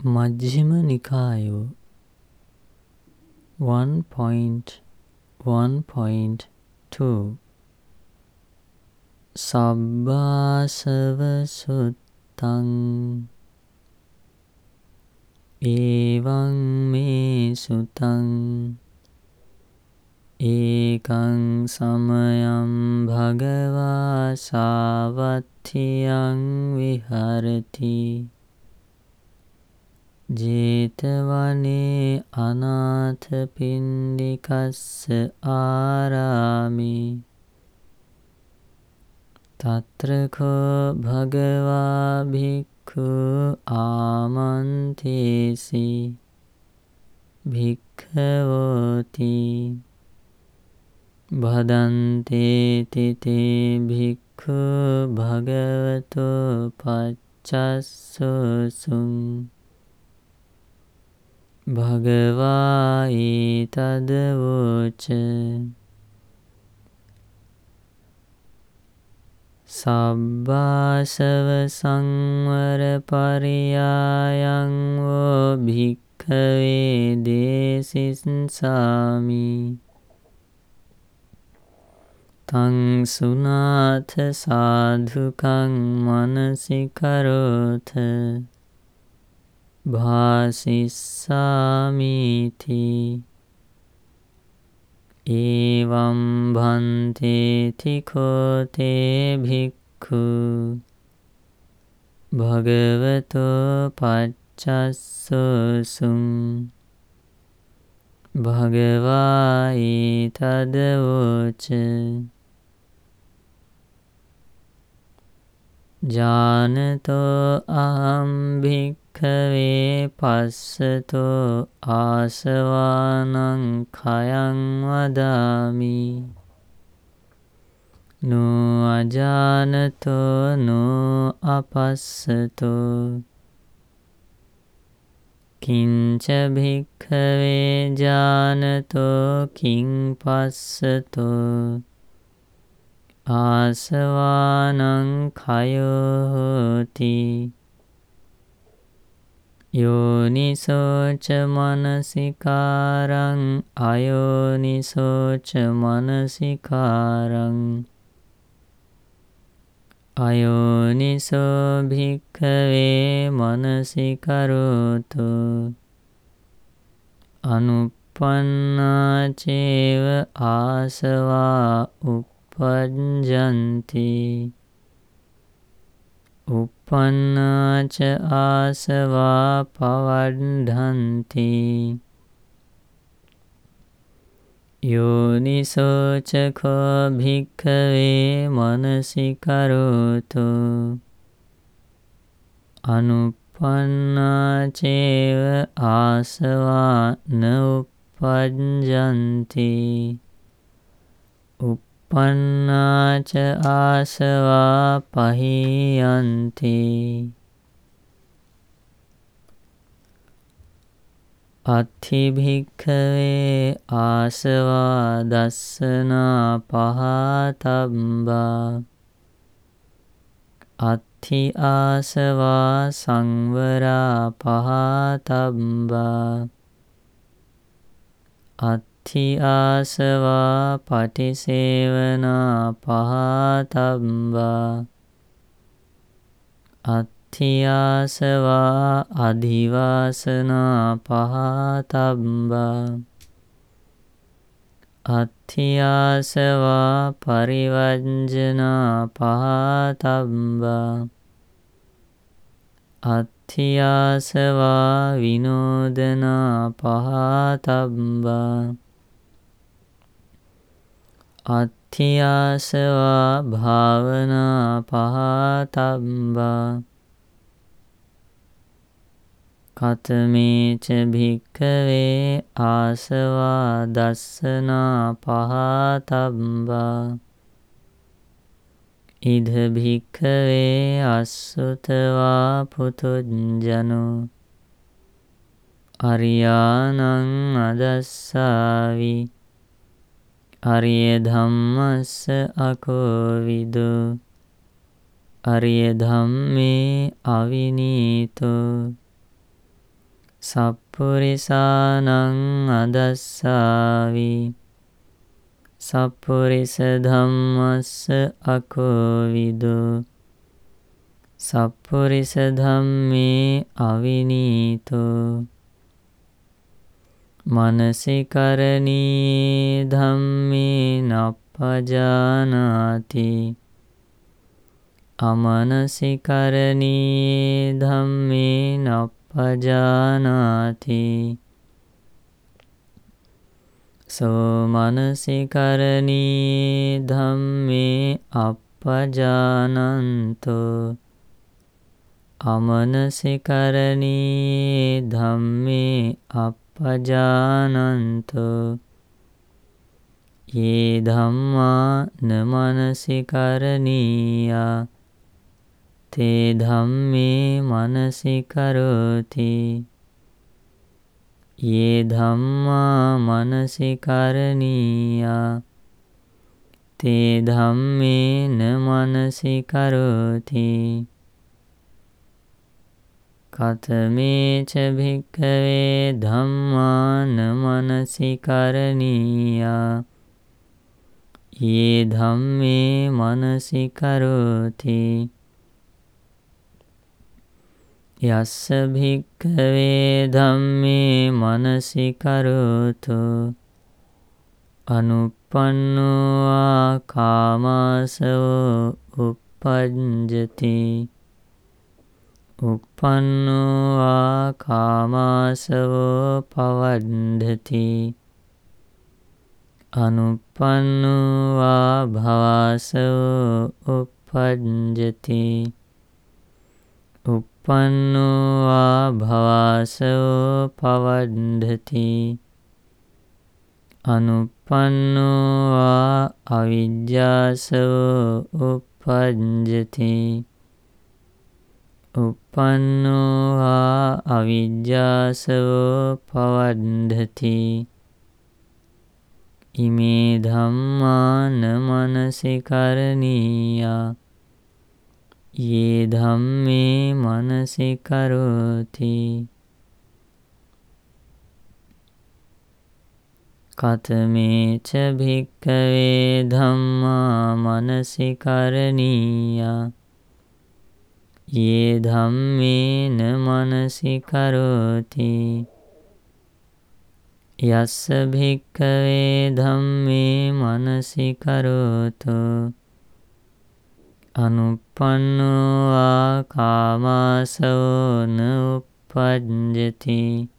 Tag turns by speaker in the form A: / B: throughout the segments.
A: මජ්ක්‍ධිම නිකායෝ 1.1.2 සබ්බාසව සුත්තං එවං මේ සුතං ඒකං සමයං භගවා සාවත්ථියං විහරති ජේතවනේ අනාථපිණ්ඩිකස්ස ආරාමේ තත්‍රකෝ භගවා භික්ඛු ආමන්තේසි භික්ඛවෝති භදන්තේ තිතේ භික්ඛු භගවතෝ පච්චස්සෝසුං භගවා ඊතදවෝච සබ්බාසව සංවර පරියායං වෝ භික්ඛවේ දේසිස්සාමි තං සුනාථ සාධුකං මනසිකරෝත භාසිස්සාමිති ඒවං භන්තේති කෝතේ භික්ඛු භගවතෝ පච්චස්සෝසුං භගවා ඊතදවෝච ජානතෝ අහං භික්ඛවේ පස්සතෝ ආසවානං khයං වදාමි නෝ අජානතෝ නෝ අපස්සතෝ කිංච භික්ඛවේ ජානතෝ කිං පස්සතෝ ආසවානං khයෝ හෝති යෝනිසෝච මනසිකාරං අයෝනිසෝච මනසිකාරං අයෝනිසෝ භික්ඛවේ මනසිකරෝතු අනුප්පන්නා චේව ආසවා uppajjanti uppannāච ආසවා පවඩ්ඩන්ති යෝනිසෝච කෝ භික්ඛවේ මනසිකරෝතු අනුප්පන්නාචේව ආසවා න uppajjanti uppannāච ආසවා පහීයන්ති අත්ථි භික්ඛවේ ආසවා දස්සනා පහතබ්බා අත්ථි ආසවා සංවරා පහතබ්බා අත්ථි ආසවා පටිසේවනා පහතබ්බා අත්ථි ආසවා අධිවාසනා පහතබ්බා අත්ථි ආසවා පරිවර්ජනා පහතබ්බා අත්ථි ආසවා විනෝදනා පහතබ්බා අත්ථි ආසවා භාවනා පහතබ්බා කතමේච භික්ඛවේ ආසවා දස්සනා පහතබ්බා ඉද භික්ඛවේ අස්සුතවා පුතුජ්ජනෝ අරියානං අදස්සාවි අරිය ධම්මස්ස අකෝවිදෝ අරිය ධම්මේ අවිනීතෝ සප්පුරිසානං අදස්සාවි සප්පුරිස ධම්මස්ස අකෝවිදු සප්පුරිස ධම්මේ අවිනීතෝ මනසිකරණී ධම්මේ නප්පජානාති අමනසිකරණී ධම්මේ නප්පජානාති සෝ මනසිකරණී ධම්මේ අප්පජානන්තෝ අමනසිකරණී ධම්මේ අප්පජානන්තෝ යේ ධම්මා නමනසිකරණීයා තේ ධම්මේ මනසිකරෝති යේ ධම්මා මනසිකරණීයා තේ ධම්මේ නමනසිකරෝති කතමේච භික්ඛවේ ධම්මා නමනසිකරණීයා යේ ධම්මේ මනසිකරෝති යස්ස භික්ඛවේ ධම්මේ මනසිකරෝතු අනුප්පන්නෝ ආකාමාසවෝ uppajjati uppannෝ ආකාමාසවෝ පවණ්ඩති අනුප්පන්නෝ භවසවෝ uppajjati uppannෝ භවසවෝ පවණ්ඩති අනුප්පන්නෝ අවිජ්ජාසවෝ uppajjati uppannෝ අවිජ්ජාසවෝ පවණ්ඩති ඉමේ ධම්මා නමනසිකරණීයා යේ ධම්මේ මනසිකරෝති කතමේච භික්ඛවේ ධම්මා මනසිකරණීයා යේ ධම්මේන මනසිකරෝති යස්ස භික්ඛවේ ධම්මේ මනසිකරෝතු අනුප්පන්නෝ ආකාමාසවෝ න uppajjati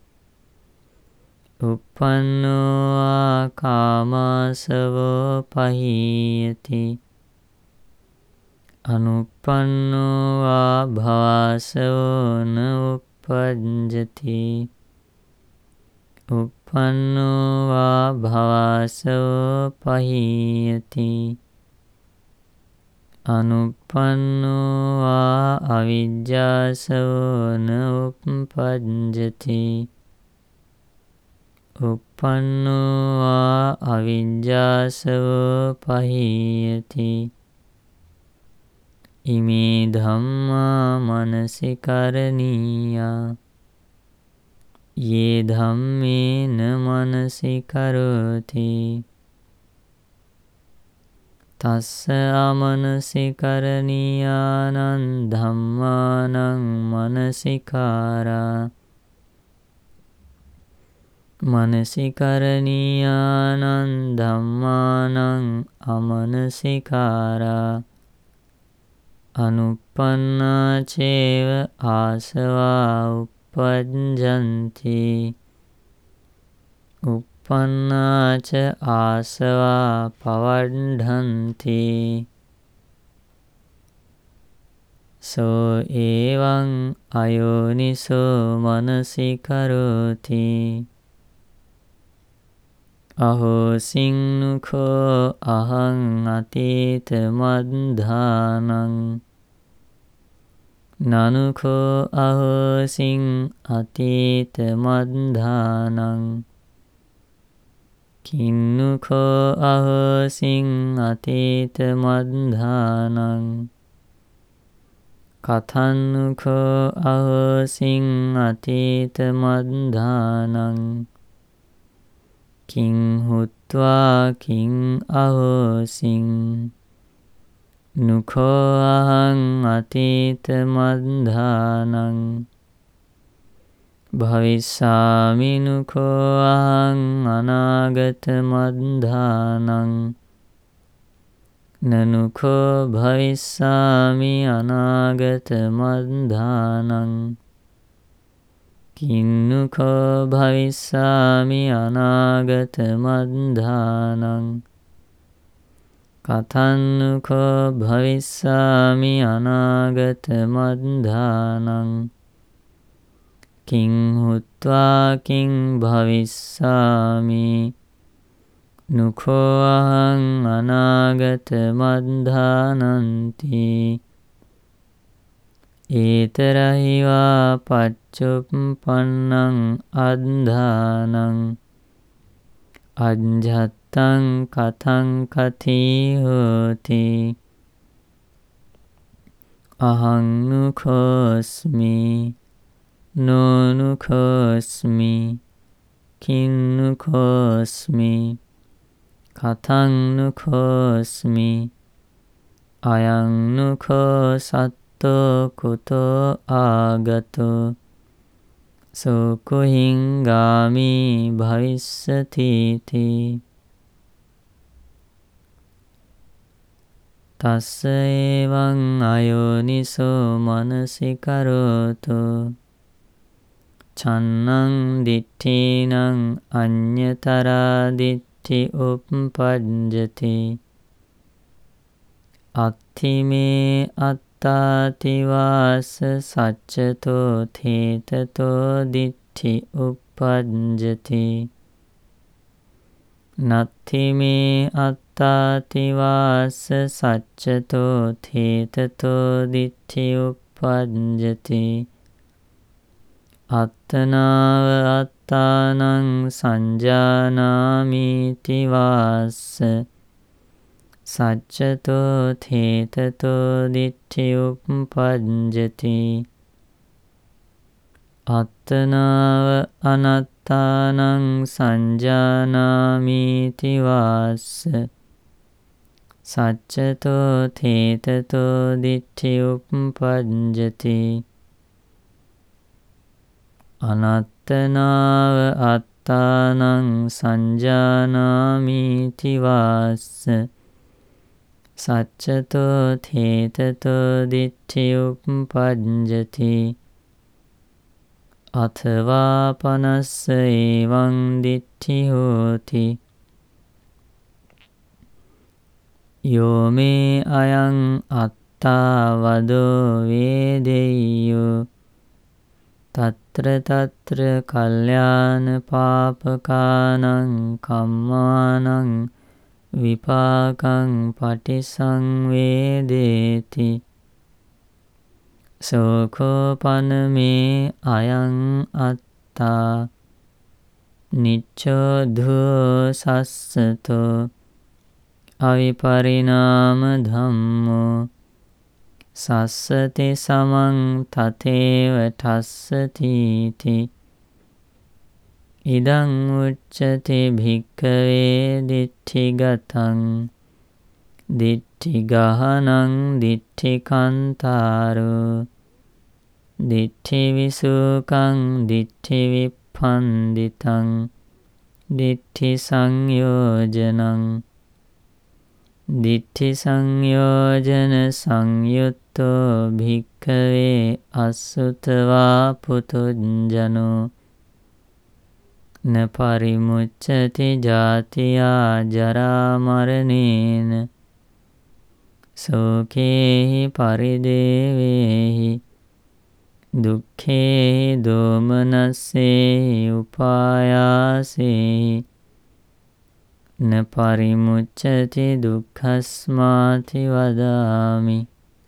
A: uppannෝ ආකාමාසවෝ පහීයති අනුප්පන්නෝ භවසවෝ න uppajjati uppannෝ භවසවෝ පහීයති අනුප්පන්නෝ අවිජ්ජාසවෝ න uppajjati uppannෝ අවිජ්ජාසවෝ පහීයති ඉමේ ධම්මා මනසිකරණීයා යේ ධම්මේන මනසිකරෝති තස්ස අමනසිකරණීයානං ධම්මානං මනසිකාරා මනසිකරණීයානං ධම්මානං අමනසිකාරා අනුප්පන්නා චේව ආසවා uppajjanti uppannaa ca ආසවා පවණ්ඩන්ති සෝ එවං අයෝනිසෝ මනසිකරෝති අහෝසින්නුඛෝ අහං අතීත මද්ධානං නනුඛෝ අහෝසින් අතීත මද්ධානං කින්නුඛෝ අහෝසින් අතීත මද්ධානං කතන්නුකෝ අහසින් අතීත මද්ධානං කිං හුත්වා කිං අහසින් නුකෝ අහං අතීත මද්ධානං භවිස්සාමි නුකෝ අහං අනාගත මද්ධානං නනුකෝ භවිස්සාමි අනාගත මද්ධානං කින්නුකෝ භවිස්සාමි අනාගත මද්ධානං කතන්නුකෝ භවිස්සාමි අනාගත මද්ධානං කිං හුත්වා කිං භවිස්සාමි නුකෝ අහං අනාගත මද්ධානන්ති ඒතරහිවා පච්චුප්පන්නං අද්ධානං අඤ්ඤත්තං කතං කතී හෝති අහං නුකෝස්මි නොනුකෝස්මි කින්නුකෝස්මි කතං නුකෝස්මි අයං නුකෝ සත්තෝ කුතෝ ආගතෝ සෝකුහිංගාමි භවිස්සතිති තස්ස එවං අයෝනිසෝ මනසිකරෝතු චන්නං දිට්ඨිනං අඤ්ඤතරා දිට්ඨි උප්පජ්ජති අත්ථිමේ අත්තාතිවාස සච්චතෝ තේතතෝ දිට්ඨි උප්පජ්ජති නත්ථිමේ අත්තාතිවාස සච්චතෝ තේතතෝ දිට්ඨි උප්පජ්ජති අත්තනාව අත්තානං සංජානාමීති වාස්ස සච්චතෝ තේතතෝ දිට්ඨි උප්පජ්ජති අත්තනාව අනත්තානං සංජානාමීති වාස්ස සච්චතෝ තේතතෝ දිට්ඨි උප්පජ්ජති අනත්තනාව අත්තානං සංජානාමීති වාස්ස සච්චතෝ තේතතෝ දිට්ඨි උප්පජ්ජති අථවා පනස්ස එවං දිට්ඨි හෝති යෝ මේ අයං අත්තා වදෝ වේදෙය්‍යෝ තත්‍ර තත්‍ර කල්යාන පාපකානං කම්මානං විපාකං පටිසංවේදේති සෝකෝපනමේ අයං අත්තා නිච්ඡෝ ධෝ සස්සතෝ අවිපරිණාම ධම්මෝ සස්සති සමං තතේව ඨස්සතිති ඉදං උච්චති භික්ඛවේ දිට්ඨිගතං දිට්ඨිගහනං දිට්ඨිකන්තාරෝ දිට්ඨිවිසුකං දිට්ඨිවිප්පන්දිතං දිට්ඨි සංයෝජනං දිට්ඨි සංයෝජන සංයුත්තෝ භික්ඛවේ අසුතවා පුතුජනෝ න පරිමුච්ඡති ජාතියා ජරා මරණේන සෝකේහි පරිදේවේහි දුක්ඛේහි දෝමනස්සේහි උපායාසේහි න පරිමුච්ඡති දුක්ඛස්මාති වදාමි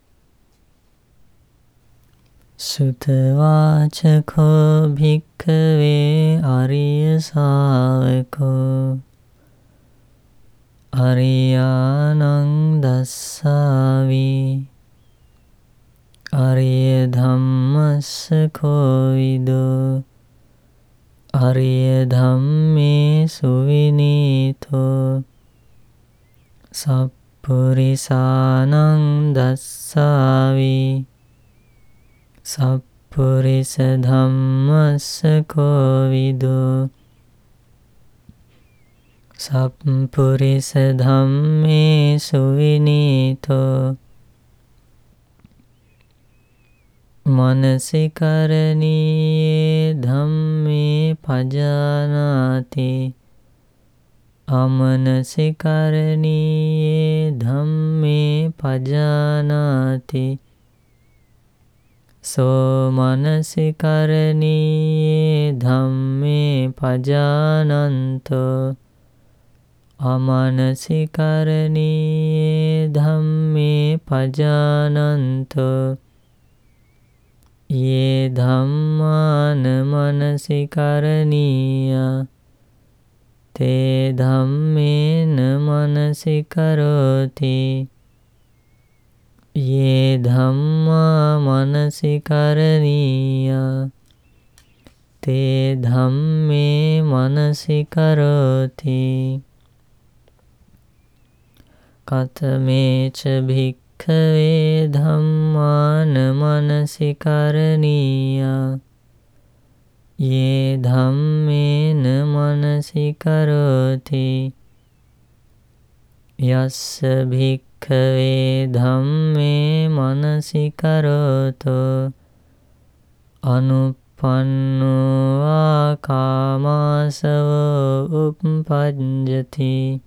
A: සුතවාචකෝ භික්ඛවේ අරිය ශාවකෝ අරියානං දස්සාවි Ariya dhammassa kovido Ariya dhamme suvinito Sappurisanang dassavi Sappurisa dhammassa kovido Sappurisa dhamme suvinito Manasikaraniye dhamme pajanati Amanasikaraniye dhamme pajanati So manasikaraniye dhamme pajananto Amanasikaraniye dhamme pajananto Ye dhammana manasikaraniya Te dhammena manasikaroti Ye dhamma manasikaraniya Te dhamme manasikaroti Katamecha bhikkhave dhammana manasikaraniya Ye dhammena manasikaroti Yassa bhikkhave dhamme manasikaroto Anuppanno akamasavo uppajjati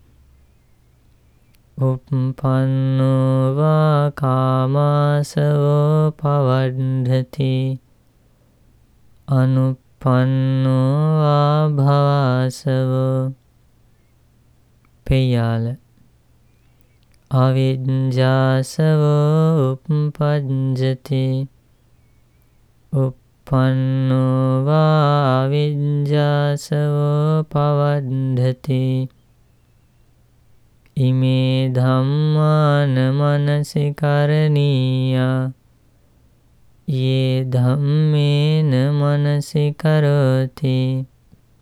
A: Uppanno va kamasavo pavadhati Anuppanno va bhavasavo Peyala Avijjasavo uppajjati Uppanno va avijjasavo pavadhati Ime dhammana manasikaraniya Ye dhammena manasikaroti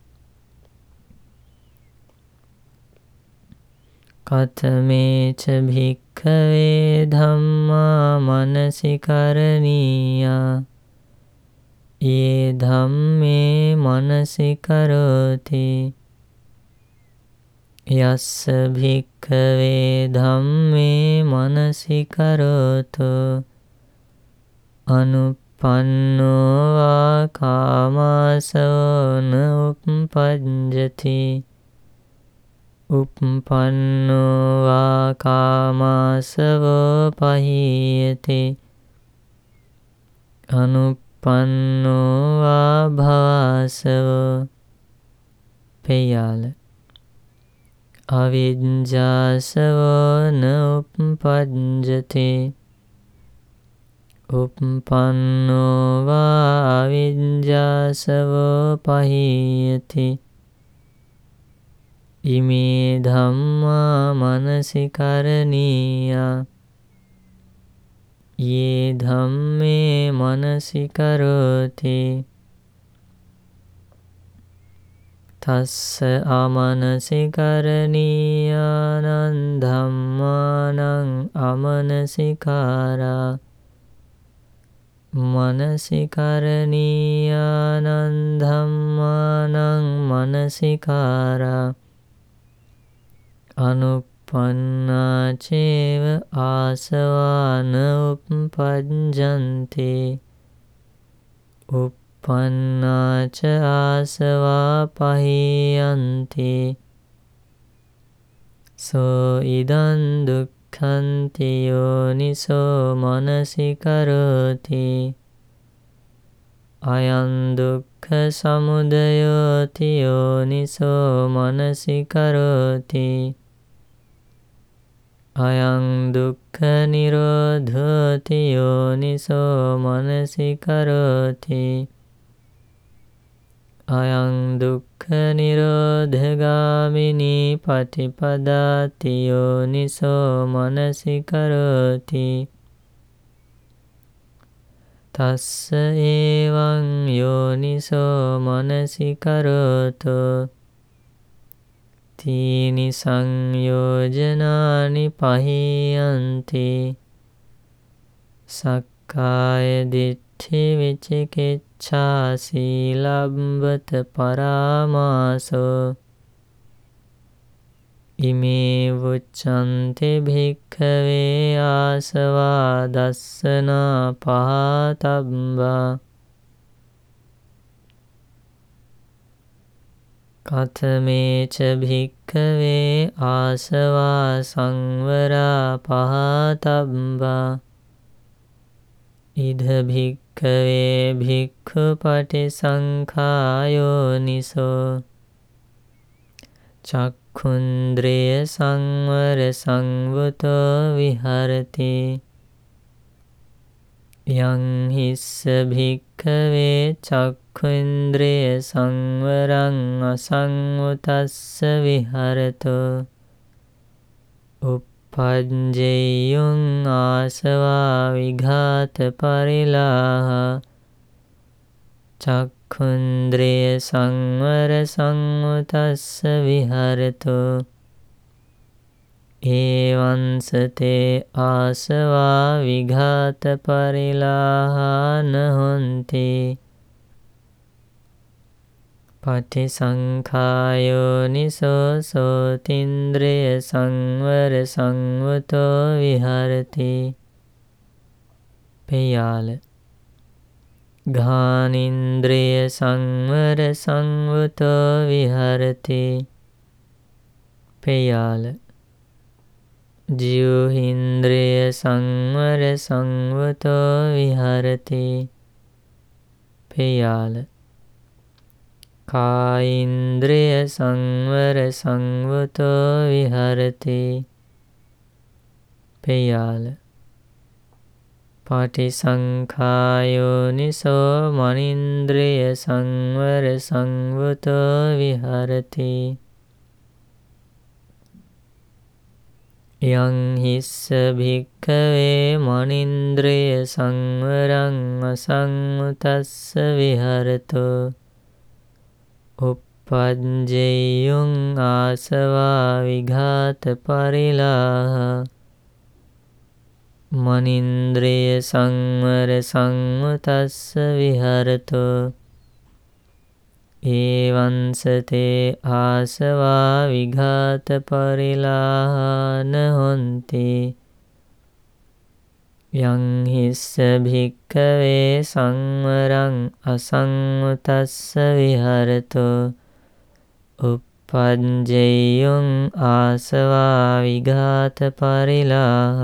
A: Katamecha bhikkhave dhamma manasikaraniya Ye dhamme manasikaroti Yassa bhikkhave dhamme manasikaroto Anuppanno va kamasavo na uppajjati Uppanno va kamasavo pahiyati Anuppanno va bhavasavo Peyala Avijjasavo na uppajjati Uppanno va avijjasavo pahiyati Ime dhamma manasikaraniya Ye dhamme manasikaroti Tassa amanasikaraniyanam dhammanam amanasikara Manasikaraniyanam dhammanam manasikara Anuppanna ceva asavana uppajjanti Uppanna ca asava pahiyanti So idan dukkhanti yoniso manasikaroti Ayam dukkha samudayoti yoniso manasikaroti Ayam dukkha nirodhoti yoniso manasikaroti Ayam dukkha nirodhagamini patipadati yoniso manasikaroti තස්ස ඒවං යෝනිසෝ මනසිකරෝතු තීනි සංයෝජනානි පහියන්ති සක්කාය දිට්ඨි විචිකිච්ඡා සීලබ්බත පරාමාසෝ ඉමේ වුච්ඡන්ති භික්ඛවේ ආසවා දස්සනා පහතබ්බා කතමේච භික්ඛවේ ආසවා සංවරා පහතබ්බා ඉද භික්ඛවේ භික්ඛු පටිසංඛායෝනිසෝ චක්ඛුන්ද්‍රිය සංවර සංවතෝ විහරති යං හිස්ස භික්ඛවේ චක්ඛුන්ද්‍රිය සංවරං අසංවතස්ස විහරතෝ uppajjeyung ආසවා විඝාත පරිලාහ චක්ඛුන්ද්‍රිය සංවර සංවතස්ස විහරතෝ ඒවංසතේ ආසවා විඝාත පරිලාහාන හොන්ති පටිසංඛායෝනිසෝ සෝතින්ද්‍රිය සංවර සංවතෝ විහරති පෙයාල ගානින්ද්‍රිය සංවර සංවතෝ විහරති පෙයාල ජීවහින්ද්‍රිය සංවර සංවතෝ විහරති පෙයාල කායින්ද්‍රිය සංවර සංවතෝ විහරති පෙයාල පටිසංඛායෝනිසෝ මනින්ද්‍රිය සංවර සංවතෝ විහරති යං හිස්ස භික්ඛවේ මනින්ද්‍රිය සංවරං අසංවතස්ස විහරතෝ uppajjeyung ආසවා විඝාත පරිලාහ මනින්ද්‍රිය සංවර සංවතස්ස විහරතෝ ඒවංසතේ ආසවා විඝාත පරිලාහාන හොන්ති යං හිස්ස භික්ඛවේ සංවරං අසංවතස්ස විහරතෝ uppajjeyung ආසවා විඝාත පරිලාහ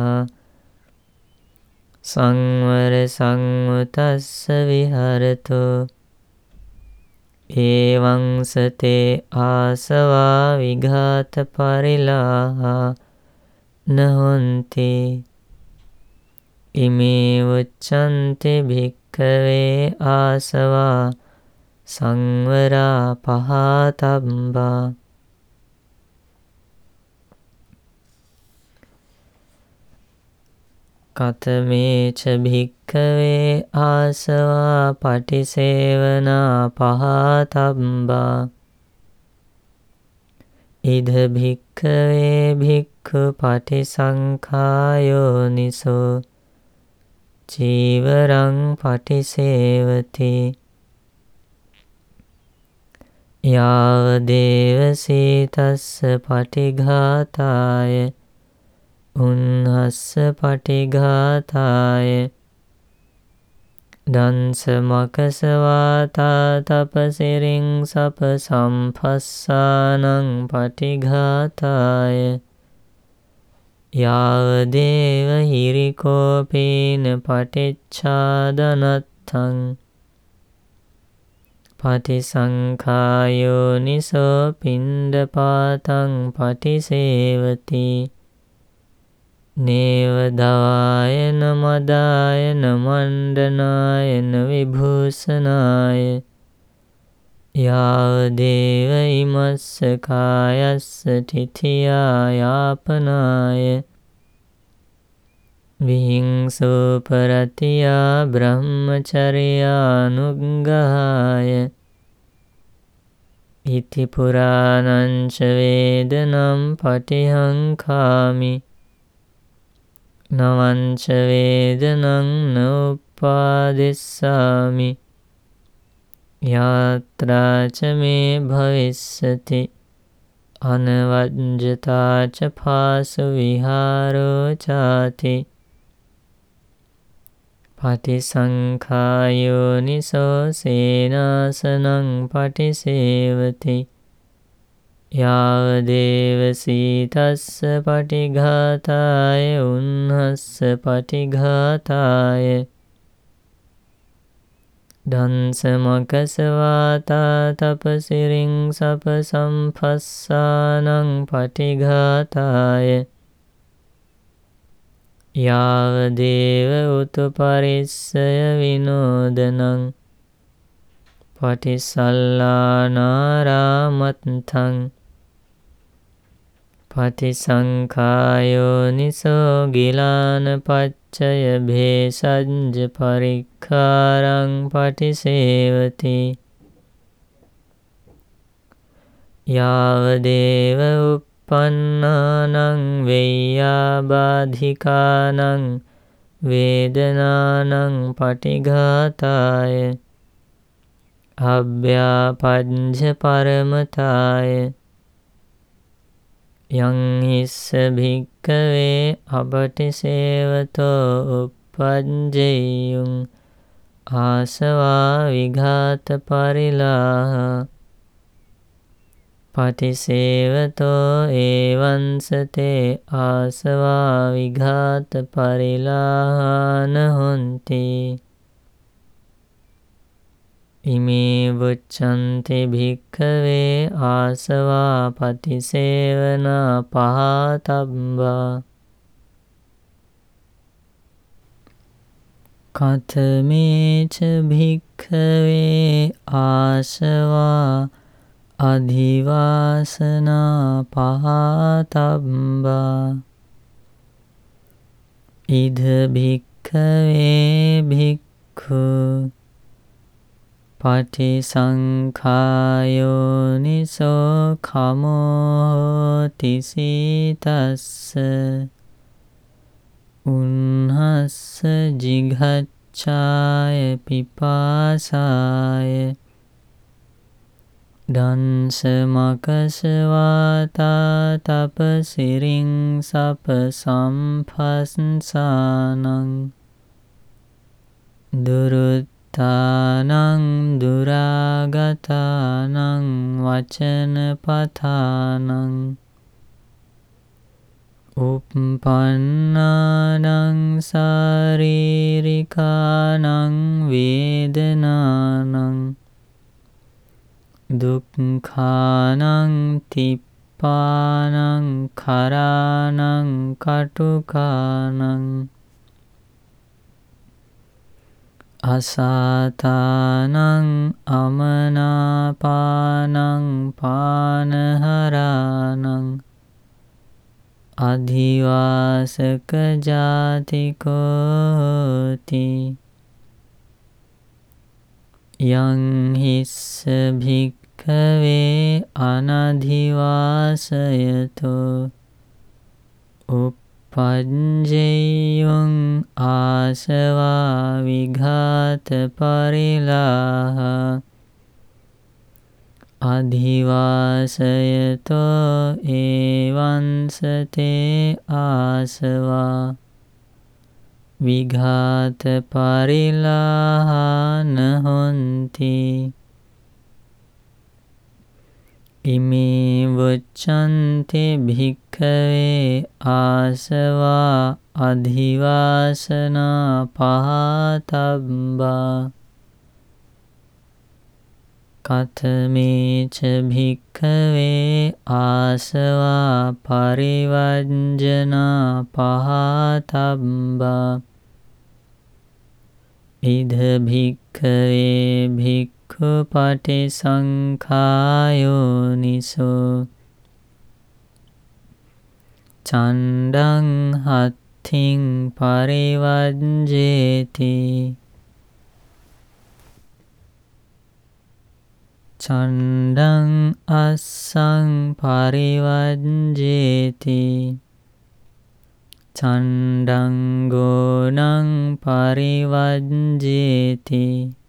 A: සංවර සංවතස්ස විහරතෝ ඒවංසතේ ආසවා විඝාත පරිලාහා නහොන්ති ඉමේ උච්ඡන්ති භික්ඛවේ ආසවා සංවරා පහතබ්බා කතමේච භික්ඛවේ ආසවා පටිසේවනා පහතබ්බා ඉද භික්ඛවේ භික්ඛු පටිසංඛායෝනිසෝ චීවරං පටිසේවති යාව දේව සීතස්ස පටිඝාතාය උන්හස්ස පටිඝාතාය දංස මකසවාතා තපසිරින් සප සම්පස්සානං පටිඝාතාය යාව දේව හිරිකෝපේන පටිච්ඡාදනත්තං පටිසංඛායෝනිසෝ පිණ්ඩපාතං පටිසේවති නේව දවායන මදායන මණ්ඩනායන විභූෂනාය යාව දේව ඉමස්ස කායස්ස තිථියා යාපනාය විහිංසෝපරතියා බ්‍රහ්මචර්යානුග්ගහාය ඉති පුරාණංච වේදනම් පටිහංකාමි නවංච වේදනං නෝපාදිස්සාමි යාත්‍රාච මේ භවිස්සති අනවජ්ජතාච පාසු විහාරෝ චාති පටිසංඛායෝනිසෝ සේනාසනං පටිසේවති යාවදේවසීතස්ස පටිඝාතාය උන්හස්ස පටිඝාතාය දන්සමකසවාතා තපසිරින් සප සම්පස්සානං පටිඝාතාය යාවදේව උතුපරිස්සය විනෝදනං පටිසල්ලානාරාමත්තං පටිසංඛායෝනිසෝ ගිලානපච්චය භේසජ්ජ පරික්ඛාරං පටිසේවති යාවදේව uppannānaṁ veyyābādhikānaṁ වේදනානං පටිඝාතාය අභ්‍යාපජ්ජ පරමතාය යං හිස්ස භික්ඛවේ අපටිසේවතෝ uppajjeyuං ආසවා විඝාත පරිලාහ පටිසේවතෝ ඒවංසතේ ආසවා විඝාත පරිලාහාන හොන්ති ඉමේ වුච්ඡන්ති භික්ඛවේ ආසවා පටිසේවනා පහතබ්බා කතමේච භික්ඛවේ ආසවා අධිවාසනා පහතබ්බා ඉද භික්ඛවේ භික්ඛු පටිසංඛායෝනිසෝ khamo තිසීතස්ස උන්හස්ස ජිඝච්ඡාය පිපාසාය දන්සමකසවාතා තපසිරින් සප සම්පස්සානං දුරුත්තානං දුරාගතානං වචනපතානං uppannānaṁ sāririkānaṁ වේදනානං දුක්ඛානං තිප්පානං කරානං කටුකානං අසාතානං අමනාපානං පානහරානං අධිවාසක ජාතිකෝති යං හිස්ස භික්ඛවේ අනධිවාසයතෝ uppajjeyuං ආසවා විඝාත පරිලාහ අධිවාසයතෝ ඒවංසතේ ආසවා විඝාත පරිලාහාන හොන්ති ඉමේ වුච්ඡන්ති භික්ඛවේ ආසවා අධිවාසනා පහතබ්බා කතමේච භික්ඛවේ ආසවා පරිවර්ජනා පහතබ්බා ඉද භික්ඛවේ භික්ඛු පටිසංඛායෝනිසෝ චණ්ඩං අත්ථින් පරිවජ්ජේති චණ්ඩං අස්සං පරිවජ්ජේති චණ්ඩං ගෝණං පරිවජ්ජේති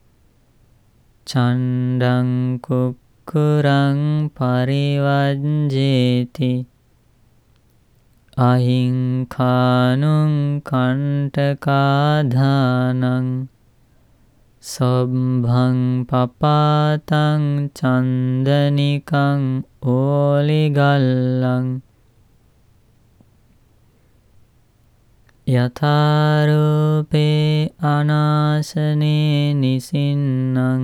A: චණ්ඩං කුක්කුරං පරිවජ්ජේති අහිංකානුං කණ්ඨකාධානං සොබ්භං පපාතං චන්දනිකං ඕලිගල්ලං යථාරූපේ අනාසනේ නිසින්නං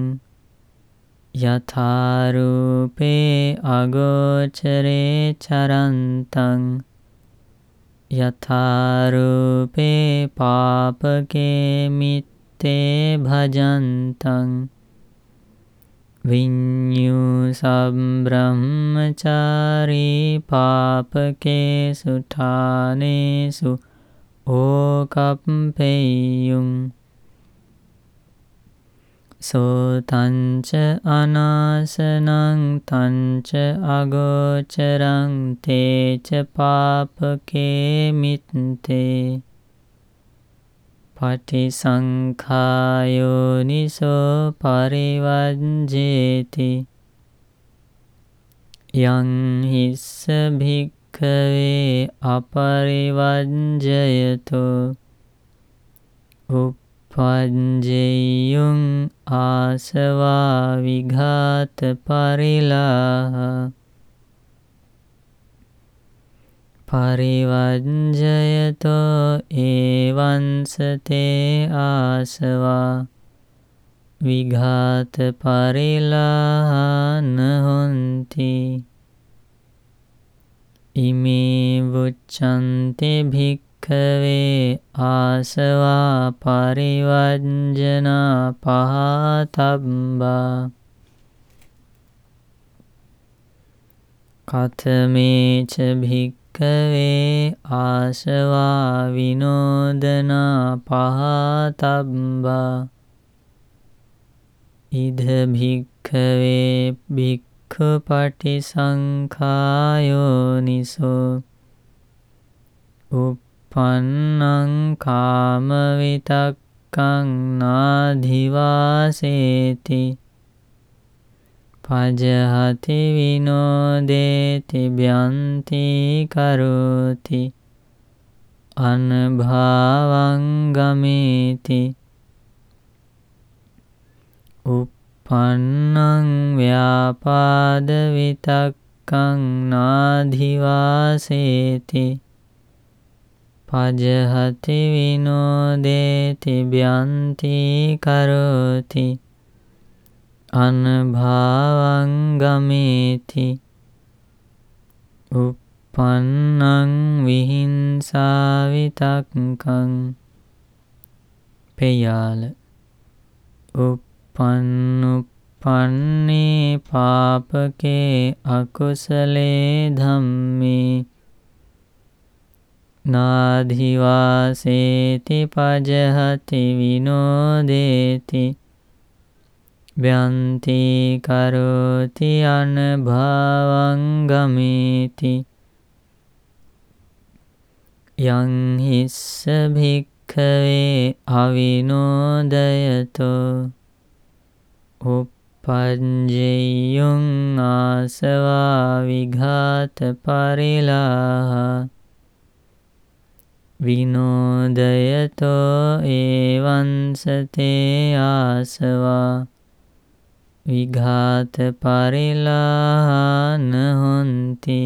A: යථාරූපේ අගෝචරේ චරන්තං යථාරූපේ පාපකේ මිත්තේ භජන්තං විඤ්ඤුසබ්‍රහ්මචාරී පාපකේසු ඨානේසු ඕකප්පෙය්‍යුං සෝතංච අනාසනං තංච අගෝචරං තේච පාපකේ මිත්තේ පටිසංඛායෝනිසෝ පරිවජ්ජේති යං හිස්ස භික්ඛවේ අපරිවජ්ජයතෝ උප්පජ්ජෙය්‍යුං ආසවා විඝාත පරිලාහ පරිවජ්ජයතෝ ඒවංසතේ ආසවා විඝාත පරිලාහ නහොන්ති ඉමේ වුච්ඡන්තේ භික්ඛවේ ආසවා පරිවජ්ජනා පහතබ්බා කතමේච භික්ඛවේ ආසවා විනෝදනා පහතබ්බා ඉද භික්ඛවේ භික්ඛු පටිසංඛායෝනිසෝ uppannං කාම විතක්කං නාධිවාසේති පජහති විනෝදේති භ්‍යන්ති කරෝති අනභාවං ගමේති uppannං ව්‍යාපාද විතක්කං නාධිවාසේති පජහති විනෝදේති භ්‍යන්ති කරෝති අනභාවං ගමේති uppannං විහිංසා විතක්කං පෙයාල uppannuppanනේ පාපකේ අකුසලේ ධම්මේ නාධිවාසේති පජහති විනෝදේති භ්‍යන්ති කරෝති අනභාවං ගමේති යං හිස්ස භික්ඛවේ අවිනෝදයතෝ uppajjeyung ආසවා විඝාත පරිලාහ විනෝදයතෝ ඒවංසතේ ආසවා විඝාත පරිලාහ නහොන්ති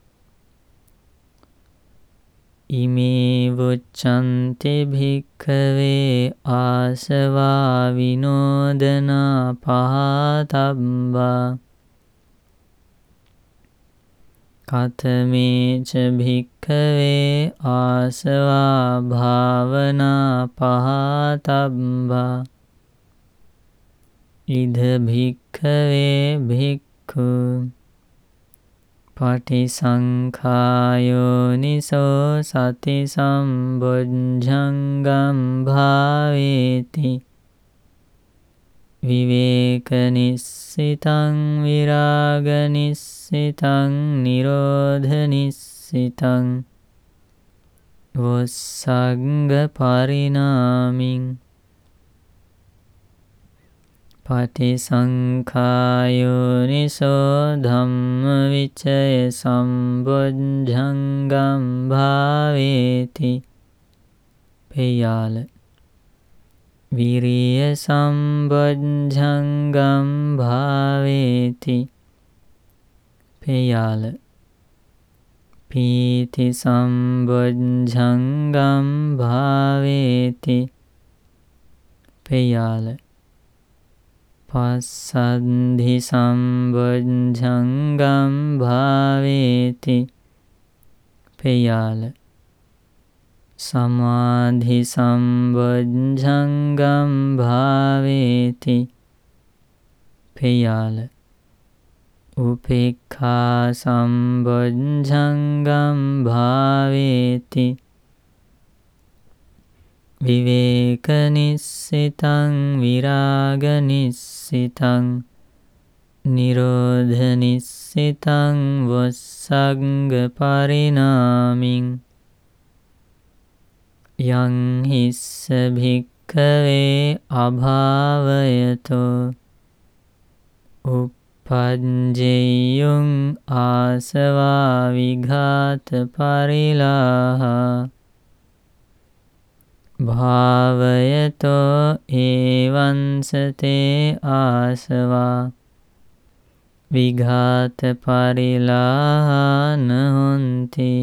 A: ඉමේ වුච්ඡන්ති භික්ඛවේ ආසවා විනෝදනා පහතබ්බා කතමේච භික්ඛවේ ආසවා භාවනා පහතබ්බා ඉද භික්ඛවේ භික්ඛු පටිසංඛායෝනිසෝ සති සම්බොජ්ජංගම් භාවේති විවේකනිස්සිතං විරාගනිස්සිතං නිරෝධනිස්සිතං වොස්සග්ග පරිනාමින් පටිසංඛායෝනිසෝ ධම්මවිචය සම්බොජ්ජංගම් භාවේති පෙයාල විරිය සම්බොජ්ජංගම් භාවේති පෙයාල පීති සම්බොජ්ජංගම් භාවේති පෙයාල පස්සද්ධි සම්බොජ්ජංගම් භාවේති පෙයාල සමාධි සම්බොජ්ජංගම් භාවේති පෙයාල උපේක්ඛා සම්බොජ්ජංගම් භාවේති විවේකනිස්සිතං විරාගනිස්සිතං නිරෝධනිස්සිතං වොස්සග්ග පරිනාමින් යං හිස්ස භික්ඛවේ අභාවයතෝ උප්පජ්ජෙය්‍යුං ආසවා විඝාත පරිලාහා භාවයතෝ ඒවංසතේ ආසවා විඝාත පරිලාහා නහොන්ති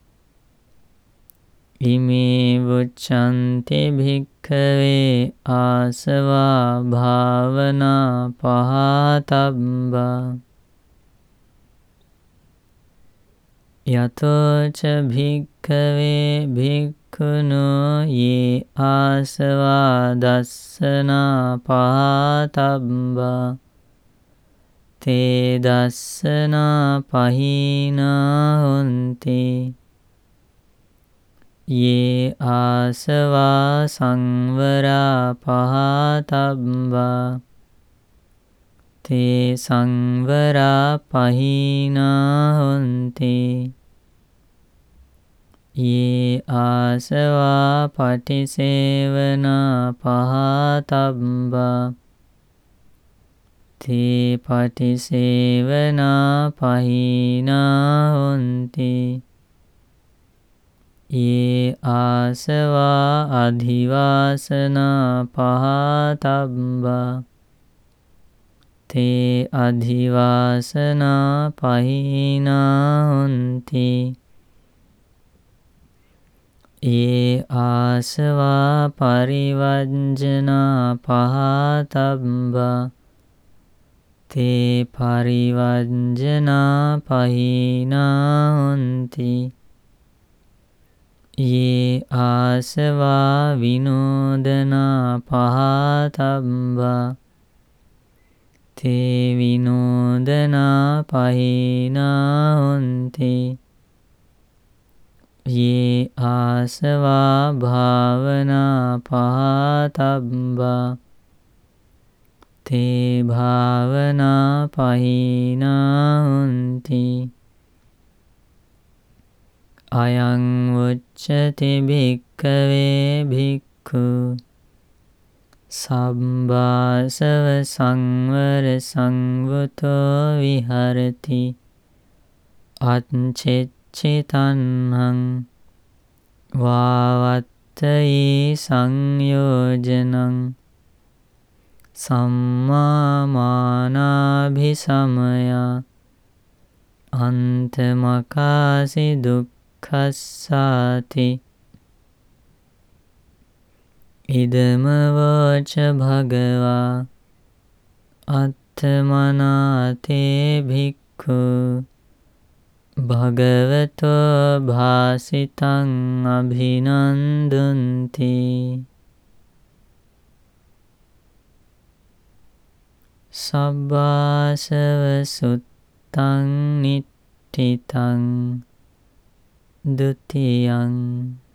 A: ඉමේ වුච්ඡන්ති භික්ඛවේ ආසවා භාවනා පහතබ්බා යතෝ ච භික්ඛවේ භික්ඛුනෝ යේ ආසවා දස්සනා පහතබ්බා තේ දස්සනා පහීනා හොන්ති යේ ආසවා සංවරා පහතබ්බා තේ සංවරා පහීනා හොන්ති යේ ආසවා පටිසේවනා පහතබ්බා තේ පටිසේවනා පහීනා හොන්ති යේ ආසවා අධිවාසනා පහතබ්බා තේ අධිවාසනා පහීනා හොන්ති යේ ආසවා පරිවර්ජනා පහතබ්බා තේ පරිවර්ජනා පහීනා හොන්ති යේ ආසවා විනෝදනා පහතබ්බා තේ විනෝදනා පහීනා හොන්ති යේ ආසවා භාවනා පහතබ්බා තේ භාවනා පහීනා හොන්ති අයං උච්චති භික්ඛවේ භික්ඛු සම්බාසව සංවර සංවතෝ විහරති අච්චෙච්චිතන්නං වාවත්තයි සංයෝජනං සම්මාමානාභිසමයා අන්තමකාසි දුක්ඛස්සාති ඉදම වෝච භගවා අත්තමනාතේ භික්ඛු භගවතෝ භාසිතං අභිනන්දන්ති සබ්බාසව සුත්තං නිත්‍ය පටිතං ဒုတိယං